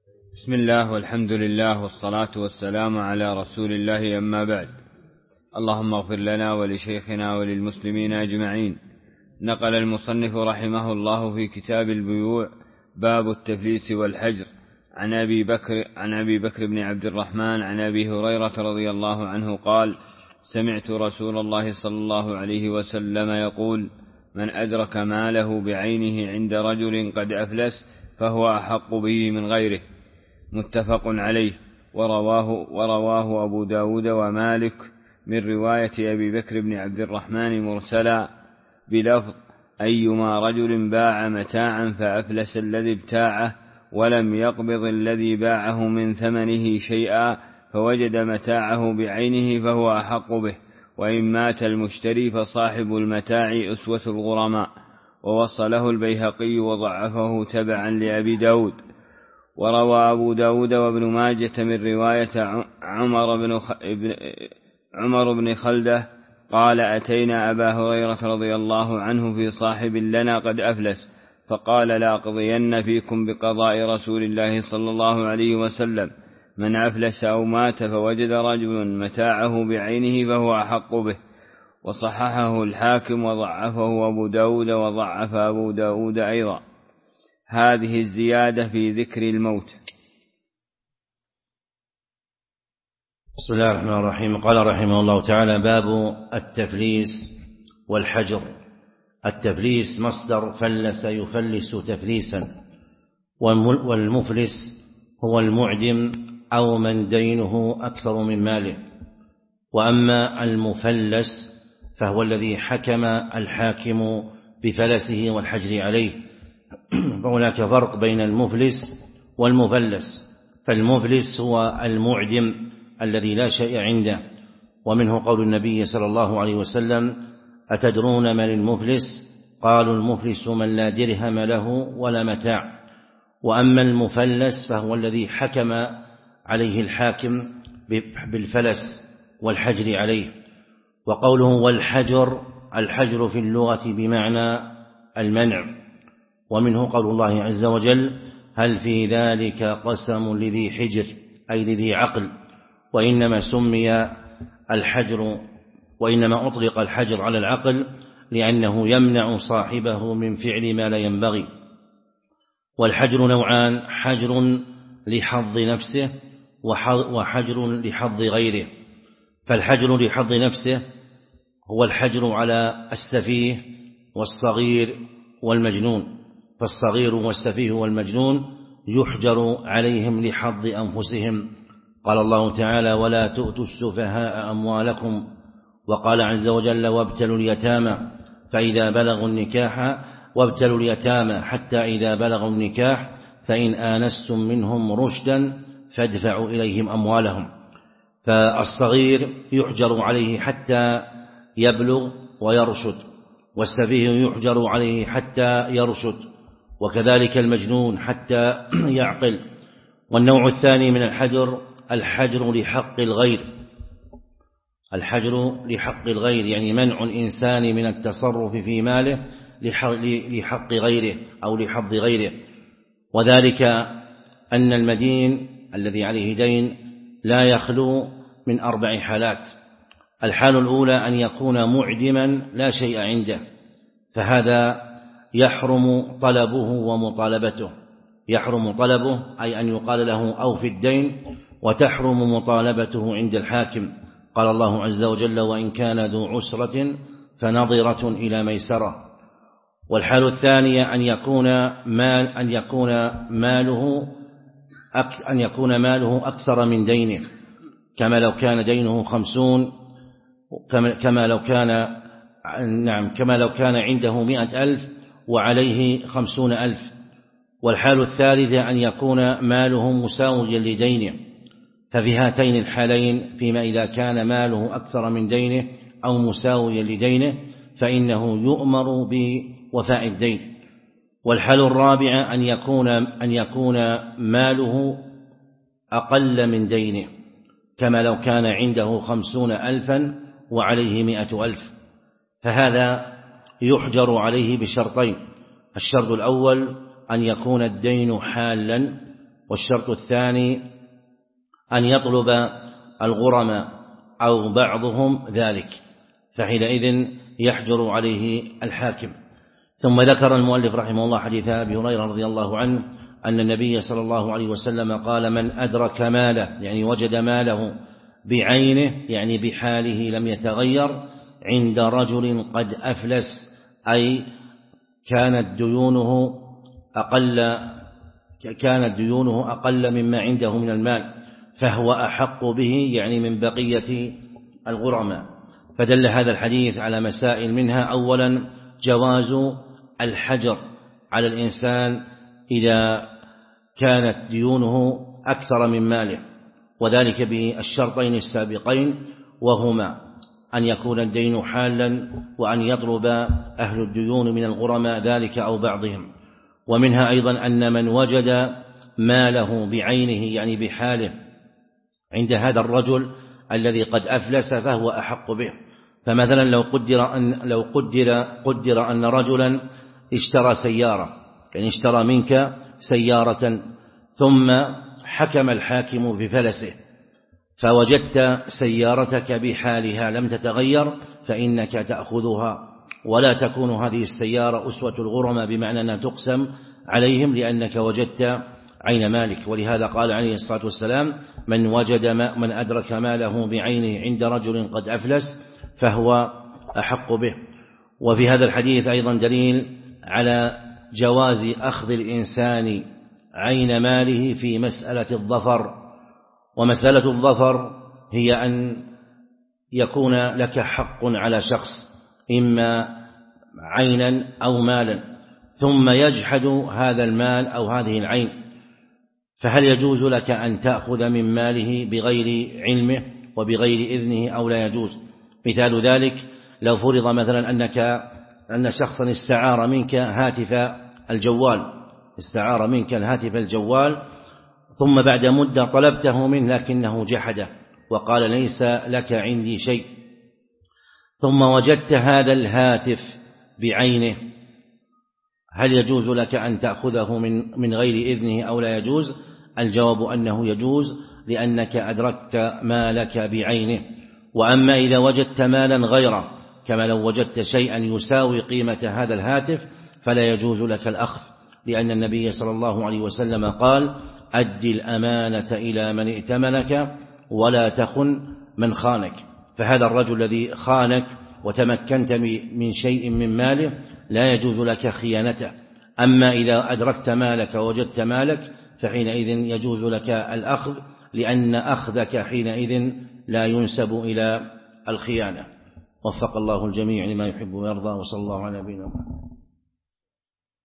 بسم الله والحمد لله والصلاة والسلام على رسول الله، أما بعد. اللهم اغفر لنا ولشيخنا وللمسلمين أجمعين. نقل المصنف رحمه الله في كتاب البيوع باب التفليس والحجر عن أبي بكر بن عبد الرحمن عن أبي هريرة رضي الله عنه قال: سمعت رسول الله صلى الله عليه وسلم يقول: من أدرك ماله بعينه عند رجل قد أفلس فهو أحق به من غيره. متفق عليه. ورواه أبو داود ومالك من رواية أبي بكر بن عبد الرحمن مرسلا بلفظ: أيما رجل باع متاعا فأفلس الذي ابتاعه ولم يقبض الذي باعه من ثمنه شيئا فوجد متاعه بعينه فهو أحق به، وإن مات المشتري فصاحب المتاع أسوة الغرماء. ووصله البيهقي وضعفه تبعا لأبي داود. وروى أبو داود وابن ماجة من رواية عمر بن خلدة قال: أتينا أبا هريرة رضي الله عنه في صاحب لنا قد أفلس، فقال: لأقضين فيكم بقضاء رسول الله صلى الله عليه وسلم: من أفلس أو مات فوجد رجل متاعه بعينه فهو أحق به. وصححه الحاكم وضعفه أبو داود وضعف أبو داود أيضا. هذه الزيادة في ذكر الموت. بسم الله الرحمن الرحيم. قال رحمه الله تعالى: باب التفليس والحجر. التفليس مصدر فلس يفلس تفليسا، والمفلس هو المعدم أو من دينه أكثر من ماله. وأما المفلس فهو الذي حكم الحاكم بفلسه والحجر عليه. فهناك فرق بين المفلس والمفلس. فالمفلس هو المعدم الذي لا شيء عنده، ومنه قول النبي صلى الله عليه وسلم: أتدرون من المفلس؟ قالوا: المفلس من لا درهم له ولا متاع. وأما المفلس فهو الذي حكم عليه الحاكم بالفلس والحجر عليه. وقوله والحجر، الحجر في اللغة بمعنى المنع. ومنه قول الله عز وجل: هل في ذلك قسم لذي حجر، أي لذي عقل. وإنما أطلق الحجر على العقل لأنه يمنع صاحبه من فعل ما لا ينبغي. والحجر نوعان: حجر لحظ نفسه وحجر لحظ غيره. فالحجر لحظ نفسه هو الحجر على السفيه والصغير والمجنون. فالصغير والسفيه والمجنون يحجر عليهم لحظ أنفسهم. قال الله تعالى: ولا تؤتوا السفهاء أموالكم. وقال عز وجل: وابتلوا اليتامى فإذا بلغوا النكاح وابتلوا اليتامى حتى إذا بلغوا النكاح فإن آنستم منهم رشدا فادفعوا إليهم أموالهم. فالصغير يحجر عليه حتى يبلغ ويرشد، والسفيه يحجر عليه حتى يرشد، وكذلك المجنون حتى يعقل. والنوع الثاني من الحجر الحجر لحق الغير. الحجر لحق الغير يعني منع الإنسان من التصرف في ماله لحق غيره أو لحظ غيره. وذلك أن المدين الذي عليه دين لا يخلو من 4 حالات. الحال الأولى أن يكون معدما لا شيء عنده، فهذا يحرم طلبه ومطالبته. يحرم طلبه أي أن يقال له أوفي الدين، وتحرم مطالبته عند الحاكم. قال الله عز وجل: وإن كان ذو عسرة فنظرة إلى ميسرة. والحال الثانية أن يكون ماله أكثر من دينه، كما لو كان دينه 50، كما لو كان عنده 100,000 وعليه 50,000. والحال الثالثة أن يكون ماله مساويا لدينه. ففي هاتين الحالين، فيما إذا كان ماله أكثر من دينه أو مساويا لدينه، فإنه يؤمر بوفاء الدين. والحال الرابع أن يكون ماله أقل من دينه، كما لو كان عنده 50,000 وعليه 100,000، فهذا يحجر عليه بشرطين: الشرط الأول أن يكون الدين حالا، والشرط الثاني أن يطلب الغرماء أو بعضهم ذلك، فحينئذ يحجر عليه الحاكم. ثم ذكر المؤلف رحمه الله حديث أبي هريرة رضي الله عنه أن النبي صلى الله عليه وسلم قال: من أدرك ماله، يعني وجد ماله بعينه، يعني بحاله لم يتغير، عند رجل قد أفلس، أي كانت ديونه أقل مما عنده من المال، فهو أحق به، يعني من بقية الغرماء. فدل هذا الحديث على مسائل، منها أولا جواز الحجر على الإنسان إذا كانت ديونه أكثر من ماله، وذلك بالشرطين السابقين، وهما أن يكون الدين حالا، وأن يطلب أهل الديون من الغرماء ذلك أو بعضهم. ومنها أيضا أن من وجد ماله بعينه، يعني بحاله، عند هذا الرجل الذي قد أفلس فهو أحق به. فمثلا لو قدر أن رجلا اشترى سيارة، يعني اشترى منك سيارة، ثم حكم الحاكم بفلسه، فوجدت سيارتك بحالها لم تتغير، فإنك تأخذها، ولا تكون هذه السيارة أسوة الغرماء، بمعنى أنها تقسم عليهم، لأنك وجدت عين مالك. ولهذا قال عليه الصلاة والسلام: من أدرك ماله بعينه عند رجل قد أفلس فهو أحق به. وفي هذا الحديث أيضا دليل على جواز أخذ الإنسان عين ماله في مسألة الظفر. ومسألة الظفر هي أن يكون لك حق على شخص، إما عينا أو مالا، ثم يجحد هذا المال أو هذه العين، فهل يجوز لك أن تأخذ من ماله بغير علمه وبغير إذنه أو لا يجوز؟ مثال ذلك لو فرض مثلا أن شخصا استعار منك هاتف الجوال، ثم بعد مدة طلبته منه لكنه جحده وقال: ليس لك عندي شيء، ثم وجدت هذا الهاتف بعينه، هل يجوز لك أن تأخذه من غير إذنه أو لا يجوز؟ الجواب أنه يجوز، لأنك أدركت مالك بعينه. وأما إذا وجدت مالا غيره، كما لو وجدت شيئا يساوي قيمة هذا الهاتف، فلا يجوز لك الأخذ، لأن النبي صلى الله عليه وسلم قال: أد الأمانة إلى من ائتمنك ولا تخن من خانك. فهذا الرجل الذي خانك وتمكنت من شيء من ماله لا يجوز لك خيانته. أما إذا أدركت مالك ووجدت مالك فحينئذ يجوز لك الأخذ، لأن أخذك حينئذ لا ينسب إلى الخيانة. وفق الله الجميع لما يحب ويرضى، وصلى الله على نبينا محمد.